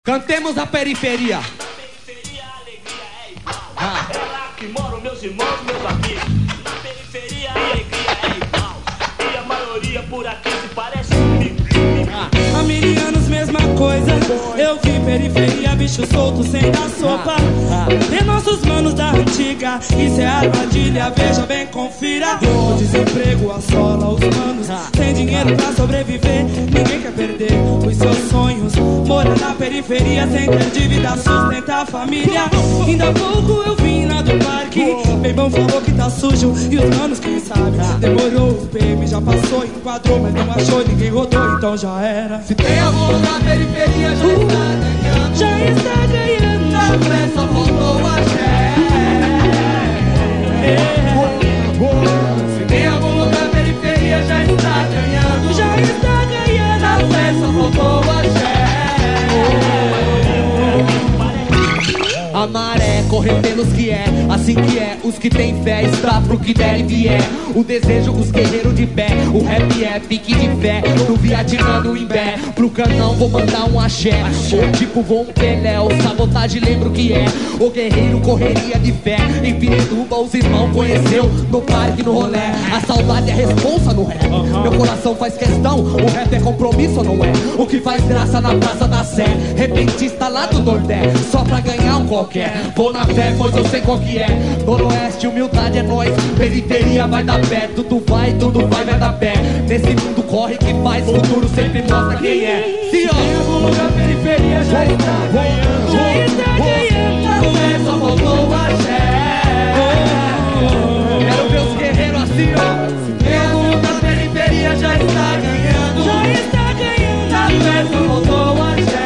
Cantemos a periferia. Na periferia a alegria é igual. É lá que moram meus irmãos, meus amigos. Na periferia a alegria é igual. E a maioria por aqui se parece comigo. Há 1000 anos mesma coisa. Eu vi periferia, bicho solto sem dar sopa. Vê nossos manos da antiga. Isso é armadilha, veja bem, confira. O desemprego assola os manos. Sem dinheiro pra sobreviver, ninguém quer perder os seus sonhos. Mora na periferia sem ter dívida, sustenta a família. Ainda há pouco eu vim lá do parque. Bem bom falou que tá sujo e os manos quem sabe. Demorou, o PM já passou, enquadrou, mas não achou, ninguém rodou, então já era. Se tem algum lugar periferia, já está ganhando. Já está ganhando. Na pressa só faltou o axé. Se tem algum lugar periferia, já está ganhando. Já está ganhando. Na pressa só faltou o axé. A maré corre pelos que é, assim que é. Os que tem fé está pro que der e vier. O desejo, os guerreiros de pé. O rap é pique de fé. No Vietnã, no Imbé. Pro canão vou mandar um axé. Ou tipo vou um Pelé. O sabotagem lembro que é. O guerreiro correria de fé. Em Pirituba os irmãos conheceu. No parque, no rolé. A saudade é responsa no rap. Meu coração faz questão. O rap é compromisso ou não é? O que faz graça na Praça da Sé. Repentista lá do Nordeste. Só pra ganhar um qualquer. Vou na fé, pois eu sei qual que é. Noroeste, humildade é nós. Periferia vai dar pé. Tudo vai dar pé. Nesse mundo corre que faz. Futuro sempre mostra quem é. Se Em algum lugar periferia já está ganhando. Já está ganhando. Na fé só faltou o axé. Quero ver os guerreiros assim, ó. Se tem algum lugar periferia já está ganhando. Já está ganhando. Na fé só faltou o axé.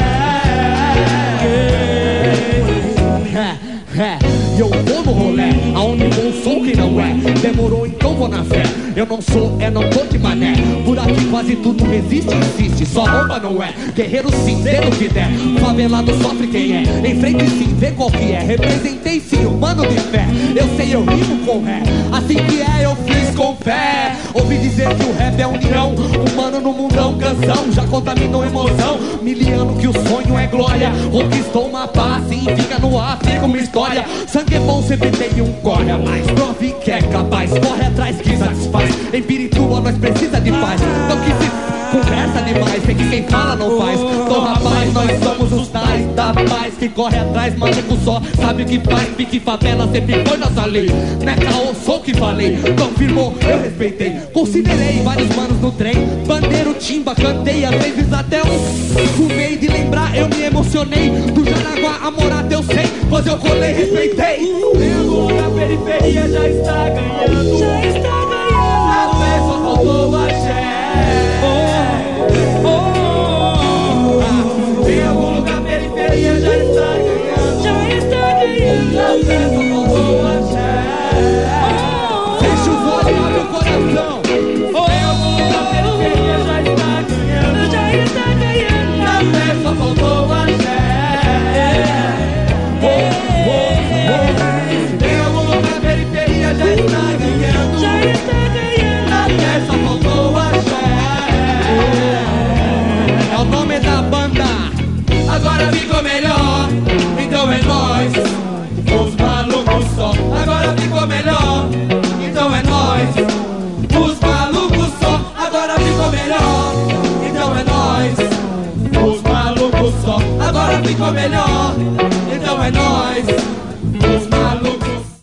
E eu vou no rolê, aonde bom sou que não é. Demorou, então vou na fé. Eu não sou, não tô de mané. Por aqui quase tudo resiste e insiste. Só roupa não é, guerreiro sim, dê no que der. Favelado sofre quem é, em frente sim, vê qual que é. Representei sim, humano de fé. Eu sei, eu rimo com ré. Assim que é, eu fiz com fé. Ouvi dizer que o rap é união. Humano no mundão, canção já contaminou emoção. Miliano que o sonho é glória. Conquistou uma paz, sim, fica no ar, fica uma história. Sangue é bom, sempre tem um corre a mais. Prove que é capaz, corre atrás que satisfaz. Em Pirituba nós precisa de paz. Então que se conversa demais, sei que quem fala não faz. Então rapaz, nós somos os tais da paz. Que corre atrás, maluco só sabe o que faz. Pique favela, sempre foi nossa lei. Não é caô, sou o que falei. Confirmou, eu respeitei. Considerei vários manos no trem. Bandeiro, timba, cantei, às vezes até fumei de lembrar, eu me emocionei. Do Jaraguá a Morata eu sei, pois eu colei, respeitei. Em algum lugar periferia já está ganhando. Já está ganhando. Na fé só faltou o axé. Em algum lugar periferia já está ganhando. Já está ganhando. Na fé só faltou o axé. Fecha os olhos, abre o coração. Em algum lugar periferia já está ganhando. Já está ganhando. Na fé só faltou o axé. Em algum lugar periferia já está ganhando. Já está ganhando. Na fé só faltou o axé. É o nome da banda. Agora ficou melhor, então é nóis. Os malucos só. Agora ficou melhor, então é nóis. Os malucos só. Agora ficou melhor, então é nóis. Os malucos só. Agora ficou melhor, então é nóis.